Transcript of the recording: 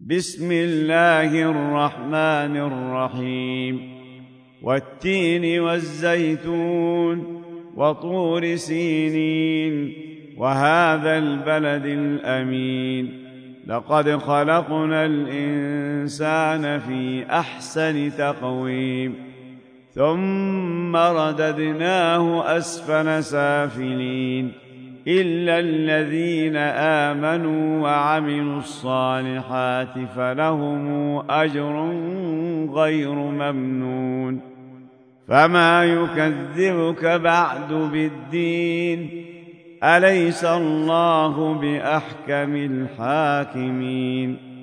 بسم الله الرحمن الرحيم والتين والزيتون وطور سينين وهذا البلد الأمين لقد خلقنا الإنسان في أحسن تقويم ثم رددناه أسفل سافلين إلا الذين آمنوا وعملوا الصالحات فلهم أجر غير ممنون فما يكذبك بعد بالدين أليس الله بأحكم الحاكمين